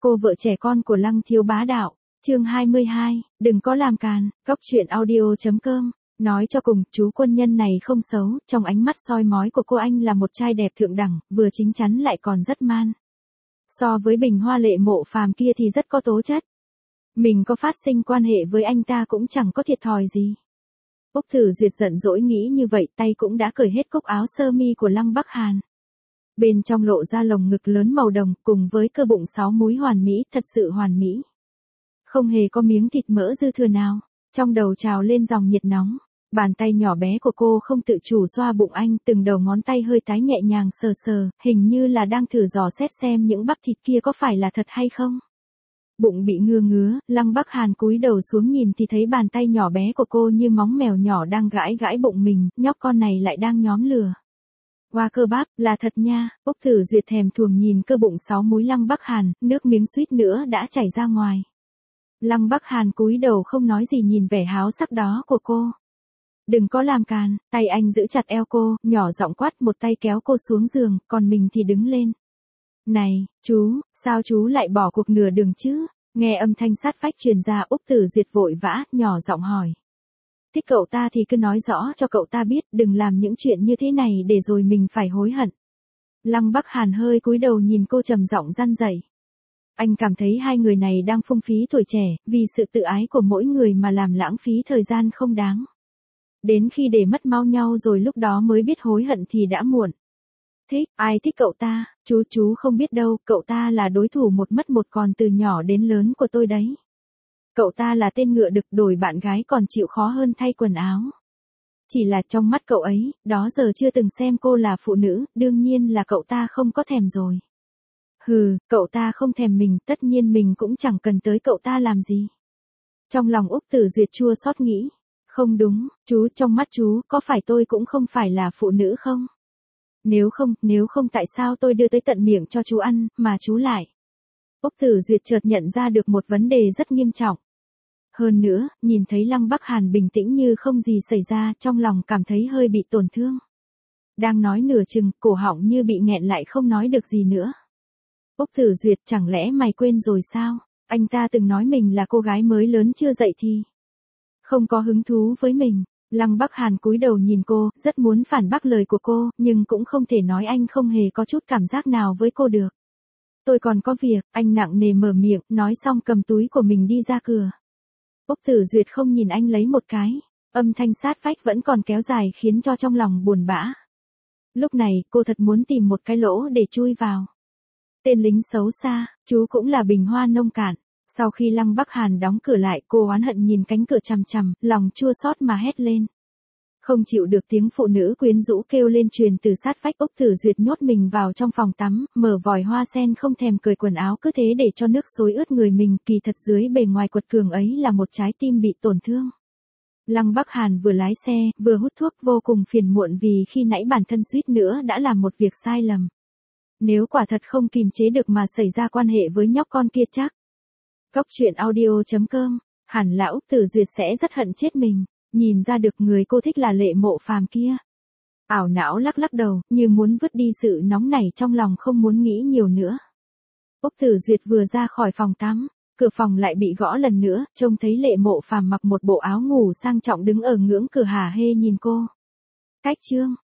Cô vợ trẻ con của Lăng Thiếu Bá Đạo, chương 22, đừng có làm càn, góc chuyện audio.com. Nói cho cùng, chú quân nhân này không xấu, trong ánh mắt soi mói của cô anh là một trai đẹp thượng đẳng, vừa chính chắn lại còn rất man. So với Bình Hoa Lệ Mộ Phàm kia thì rất có tố chất. Mình có phát sinh quan hệ với anh ta cũng chẳng có thiệt thòi gì. Úc Thử Duyệt giận dỗi nghĩ như vậy, tay cũng đã cởi hết cúc áo sơ mi của Lăng Bắc Hàn. Bên trong lộ ra lồng ngực lớn màu đồng cùng với cơ bụng 6 múi hoàn mỹ, thật sự hoàn mỹ. Không hề có miếng thịt mỡ dư thừa nào, trong đầu trào lên dòng nhiệt nóng. Bàn tay nhỏ bé của cô không tự chủ xoa bụng anh, từng đầu ngón tay hơi tái nhẹ nhàng sờ sờ, hình như là đang thử dò xét xem những bắp thịt kia có phải là thật hay không. Bụng bị ngứa, Lăng Bắc Hàn cúi đầu xuống nhìn thì thấy bàn tay nhỏ bé của cô như móng mèo nhỏ đang gãi gãi bụng mình, nhóc con này lại đang nhóm lừa. Qua cơ bắp, là thật nha. Úc Thử Duyệt thèm thuồng nhìn cơ bụng 6 múi Lăng Bắc Hàn, nước miếng suýt nữa đã chảy ra ngoài. Lăng Bắc Hàn cúi đầu không nói gì nhìn vẻ háo sắc đó của cô. Đừng có làm càn, tay anh giữ chặt eo cô, nhỏ giọng quát, một tay kéo cô xuống giường, còn mình thì đứng lên. Này, chú, sao chú lại bỏ cuộc nửa đường chứ? Nghe âm thanh sát vách truyền ra, Úc Thử Duyệt vội vã, nhỏ giọng hỏi. Thích cậu ta thì cứ nói rõ cho cậu ta biết, đừng làm những chuyện như thế này để rồi mình phải hối hận. Lăng Bắc Hàn hơi cúi đầu nhìn cô trầm giọng răn dạy. Anh cảm thấy hai người này đang phung phí tuổi trẻ, vì sự tự ái của mỗi người mà làm lãng phí thời gian không đáng. Đến khi để mất mau nhau rồi lúc đó mới biết hối hận thì đã muộn. Thích, ai thích cậu ta, chú không biết đâu, cậu ta là đối thủ một mất một còn từ nhỏ đến lớn của tôi đấy. Cậu ta là tên ngựa đực, đổi bạn gái còn chịu khó hơn thay quần áo. Chỉ là trong mắt cậu ấy, đó giờ chưa từng xem cô là phụ nữ, đương nhiên là cậu ta không có thèm rồi. Hừ, cậu ta không thèm mình, tất nhiên mình cũng chẳng cần tới cậu ta làm gì. Trong lòng Úc Tử Duyệt chua xót nghĩ. Không đúng, chú, trong mắt chú, có phải tôi cũng không phải là phụ nữ không? Nếu không tại sao tôi đưa tới tận miệng cho chú ăn, mà chú lại. Úc Tử Duyệt chợt nhận ra được một vấn đề rất nghiêm trọng. Hơn nữa, nhìn thấy Lăng Bắc Hàn bình tĩnh như không gì xảy ra, trong lòng cảm thấy hơi bị tổn thương. Đang nói nửa chừng, cổ họng như bị nghẹn lại không nói được gì nữa. Úc Tử Duyệt, chẳng lẽ mày quên rồi sao? Anh ta từng nói mình là cô gái mới lớn chưa dậy thì không có hứng thú với mình. Lăng Bắc Hàn cúi đầu nhìn cô, rất muốn phản bác lời của cô, nhưng cũng không thể nói anh không hề có chút cảm giác nào với cô được. Tôi còn có việc, anh nặng nề mở miệng, nói xong cầm túi của mình đi ra cửa. Úc Tử Duyệt không nhìn anh lấy một cái, âm thanh sát vách vẫn còn kéo dài khiến cho trong lòng buồn bã. Lúc này, cô thật muốn tìm một cái lỗ để chui vào. Tên lính xấu xa, chú cũng là Bình Hoa nông cạn. Sau khi Lăng Bắc Hàn đóng cửa lại, cô oán hận nhìn cánh cửa chằm chằm, lòng chua xót mà hét lên. Không chịu được tiếng phụ nữ quyến rũ kêu lên truyền từ sát vách, Úc Tử Duyệt nhốt mình vào trong phòng tắm, mở vòi hoa sen không thèm cởi quần áo cứ thế để cho nước xối ướt người mình, kỳ thật dưới bề ngoài quật cường ấy là một trái tim bị tổn thương. Lăng Bắc Hàn vừa lái xe, vừa hút thuốc, vô cùng phiền muộn vì khi nãy bản thân suýt nữa đã làm một việc sai lầm. Nếu quả thật không kìm chế được mà xảy ra quan hệ với nhóc con kia chắc. Góc chuyện audio.com, hẳn là Úc Tử Duyệt sẽ rất hận chết mình, nhìn ra được người cô thích là Lệ Mộ Phàm kia. Ảo não lắc đầu, như muốn vứt đi sự nóng nảy trong lòng, không muốn nghĩ nhiều nữa. Úc Tử Duyệt vừa ra khỏi phòng tắm, cửa phòng lại bị gõ lần nữa, trông thấy Lệ Mộ Phàm mặc một bộ áo ngủ sang trọng đứng ở ngưỡng cửa hả hê nhìn cô. Cách chương.